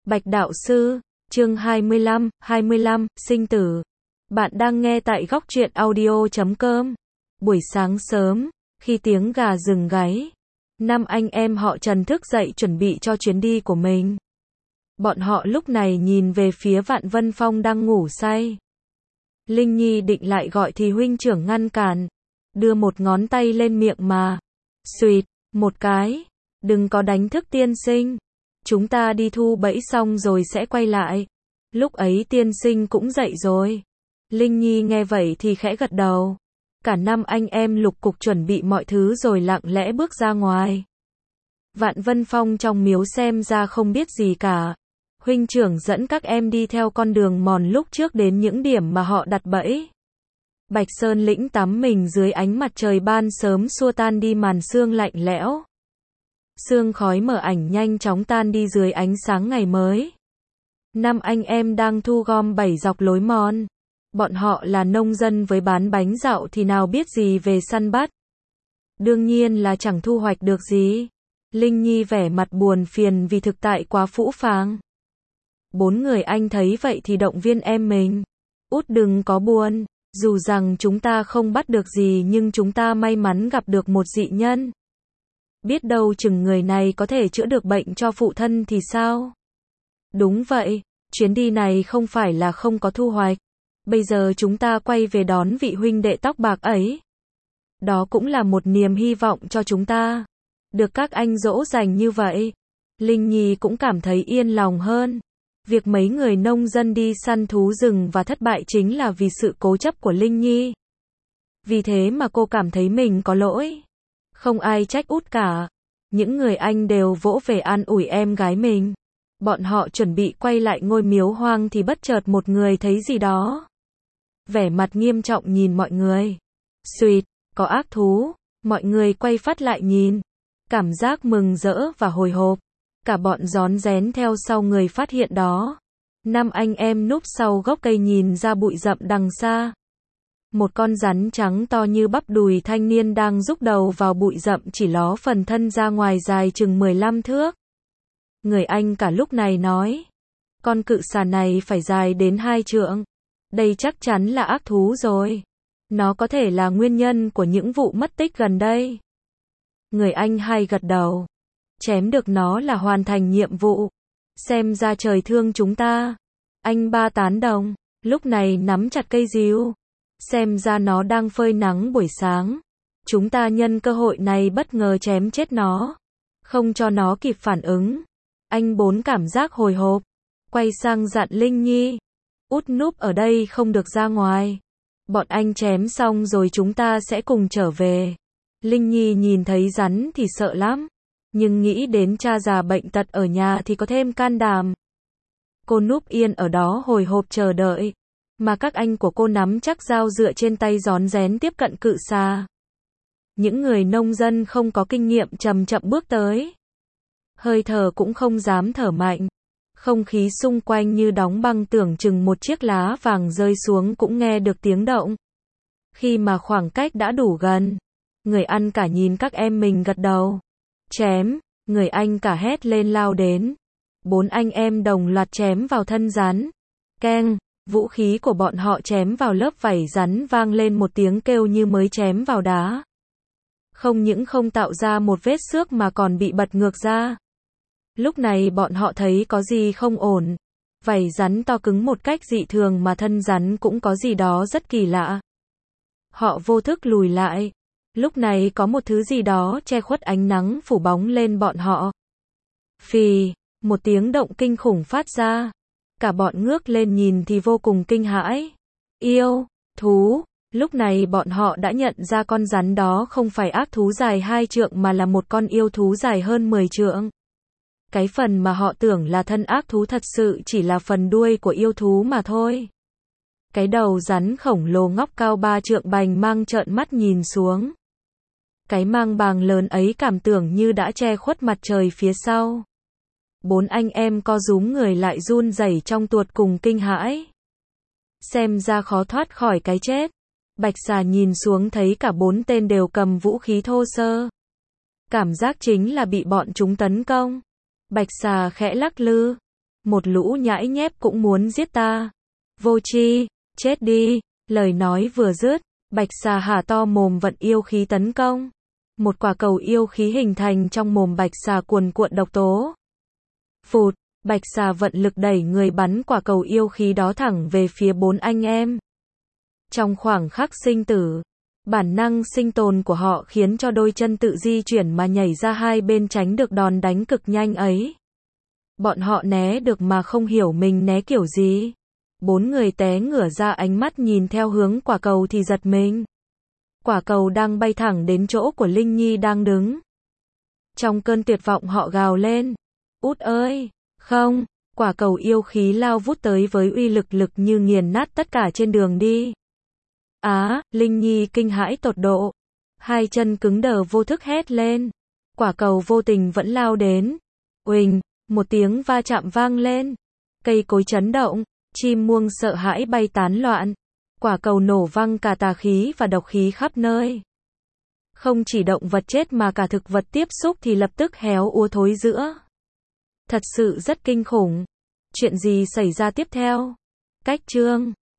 Bạch Đạo Sư, chương 25, sinh tử. Bạn đang nghe tại góc truyện audio.com. Buổi sáng sớm, khi tiếng gà rừng gáy, năm anh em họ Trần thức dậy chuẩn bị cho chuyến đi của mình. Bọn họ lúc này nhìn về phía Vạn Vân Phong đang ngủ say. Linh Nhi định lại gọi thì huynh trưởng ngăn cản, đưa một ngón tay lên miệng mà. Xuyệt, một cái, đừng có đánh thức tiên sinh. Chúng ta đi thu bẫy xong rồi sẽ quay lại. Lúc ấy tiên sinh cũng dậy rồi. Linh Nhi nghe vậy thì khẽ gật đầu. Cả năm anh em lục cục chuẩn bị mọi thứ rồi lặng lẽ bước ra ngoài. Vạn Vân Phong trong miếu xem ra không biết gì cả. Huynh trưởng dẫn các em đi theo con đường mòn lúc trước đến những điểm mà họ đặt bẫy. Bạch Sơn lĩnh tắm mình dưới ánh mặt trời ban sớm xua tan đi màn sương lạnh lẽo. Sương khói mờ ảnh nhanh chóng tan đi dưới ánh sáng ngày mới. Năm anh em đang thu gom bẫy dọc lối mòn. Bọn họ là nông dân với bán bánh dạo thì nào biết gì về săn bắt. Đương nhiên là chẳng thu hoạch được gì. Linh Nhi vẻ mặt buồn phiền vì thực tại quá phũ phàng. Bốn người anh thấy vậy thì động viên em mình. Út đừng có buồn, dù rằng chúng ta không bắt được gì nhưng chúng ta may mắn gặp được một dị nhân. Biết đâu chừng người này có thể chữa được bệnh cho phụ thân thì sao? Đúng vậy, chuyến đi này không phải là không có thu hoạch. Bây giờ chúng ta quay về đón vị huynh đệ tóc bạc ấy. Đó cũng là một niềm hy vọng cho chúng ta. Được các anh dỗ dành như vậy, Linh Nhi cũng cảm thấy yên lòng hơn. Việc mấy người nông dân đi săn thú rừng và thất bại chính là vì sự cố chấp của Linh Nhi. Vì thế mà cô cảm thấy mình có lỗi. Không ai trách Út cả. Những người anh đều vỗ về an ủi em gái mình. Bọn họ chuẩn bị quay lại ngôi miếu hoang thì bất chợt một người thấy gì đó. Vẻ mặt nghiêm trọng nhìn mọi người. Xuyệt, có ác thú. Mọi người quay phát lại nhìn. Cảm giác mừng rỡ và hồi hộp. Cả bọn rón rén theo sau người phát hiện đó. Năm anh em núp sau gốc cây nhìn ra bụi rậm đằng xa. Một con rắn trắng to như bắp đùi thanh niên đang rúc đầu vào bụi rậm chỉ ló phần thân ra ngoài dài chừng 15 thước. Người anh cả lúc này nói. Con cự xà này phải dài đến 2 trượng. Đây chắc chắn là ác thú rồi. Nó có thể là nguyên nhân của những vụ mất tích gần đây. Người anh hai gật đầu. Chém được nó là hoàn thành nhiệm vụ. Xem ra trời thương chúng ta. Anh ba tán đồng. Lúc này nắm chặt cây rìu. Xem ra nó đang phơi nắng buổi sáng. Chúng ta nhân cơ hội này bất ngờ chém chết nó. Không cho nó kịp phản ứng. Anh bốn cảm giác hồi hộp. Quay sang dặn Linh Nhi. Út núp ở đây không được ra ngoài. Bọn anh chém xong rồi chúng ta sẽ cùng trở về. Linh Nhi nhìn thấy rắn thì sợ lắm. Nhưng nghĩ đến cha già bệnh tật ở nhà thì có thêm can đảm. Cô núp yên ở đó hồi hộp chờ đợi. Mà các anh của cô nắm chắc dao dựa trên tay rón rén tiếp cận cự xà. Những người nông dân không có kinh nghiệm chậm chậm bước tới. Hơi thở cũng không dám thở mạnh. Không khí xung quanh như đóng băng, tưởng chừng một chiếc lá vàng rơi xuống cũng nghe được tiếng động. Khi mà khoảng cách đã đủ gần, người ăn cả nhìn các em mình gật đầu. Chém, người anh cả hét lên lao đến. Bốn anh em đồng loạt chém vào thân rắn. Keng, vũ khí của bọn họ chém vào lớp vảy rắn vang lên một tiếng kêu như mới chém vào đá. Không những không tạo ra một vết xước mà còn bị bật ngược ra. Lúc này bọn họ thấy có gì không ổn. Vảy rắn to cứng một cách dị thường mà thân rắn cũng có gì đó rất kỳ lạ. Họ vô thức lùi lại. Lúc này có một thứ gì đó che khuất ánh nắng phủ bóng lên bọn họ. Phì, một tiếng động kinh khủng phát ra. Cả bọn ngước lên nhìn thì vô cùng kinh hãi. Yêu, thú. Lúc này bọn họ đã nhận ra con rắn đó không phải ác thú dài 2 trượng mà là một con yêu thú dài hơn 10 trượng. Cái phần mà họ tưởng là thân ác thú thật sự chỉ là phần đuôi của yêu thú mà thôi. Cái đầu rắn khổng lồ ngóc cao 3 trượng bành mang trợn mắt nhìn xuống. Cái mang bàng lớn ấy cảm tưởng như đã che khuất mặt trời phía sau. Bốn anh em co rúm người lại run rẩy trong tuột cùng kinh hãi. Xem ra khó thoát khỏi cái chết. Bạch xà nhìn xuống thấy cả bốn tên đều cầm vũ khí thô sơ. Cảm giác chính là bị bọn chúng tấn công. Bạch xà khẽ lắc lư. một lũ nhãi nhép cũng muốn giết ta. Vô tri, chết đi. Lời nói vừa dứt, bạch xà há to mồm vận yêu khí tấn công. Một quả cầu yêu khí hình thành trong mồm bạch xà cuồn cuộn độc tố. Phụt, bạch xà vận lực đẩy người bắn quả cầu yêu khí đó thẳng về phía 4 anh em. Trong khoảng khắc sinh tử, bản năng sinh tồn của họ khiến cho đôi chân tự di chuyển mà nhảy ra hai bên tránh được đòn đánh cực nhanh ấy. Bọn họ né được mà không hiểu mình né kiểu gì. 4 người té ngửa ra, ánh mắt nhìn theo hướng quả cầu thì giật mình. Quả cầu đang bay thẳng đến chỗ của Linh Nhi đang đứng. Trong cơn tuyệt vọng họ gào lên. Út ơi, không, quả cầu yêu khí lao vút tới với uy lực như nghiền nát tất cả trên đường đi. Linh Nhi kinh hãi tột độ. Hai chân cứng đờ vô thức hét lên. Quả cầu vô tình vẫn lao đến. Uỳnh, một tiếng va chạm vang lên. Cây cối chấn động, chim muông sợ hãi bay tán loạn. Quả cầu nổ văng cả tà khí và độc khí khắp nơi. Không chỉ động vật chết mà cả thực vật tiếp xúc thì lập tức héo úa thối rữa. Thật sự rất kinh khủng. Chuyện gì xảy ra tiếp theo? Cách chương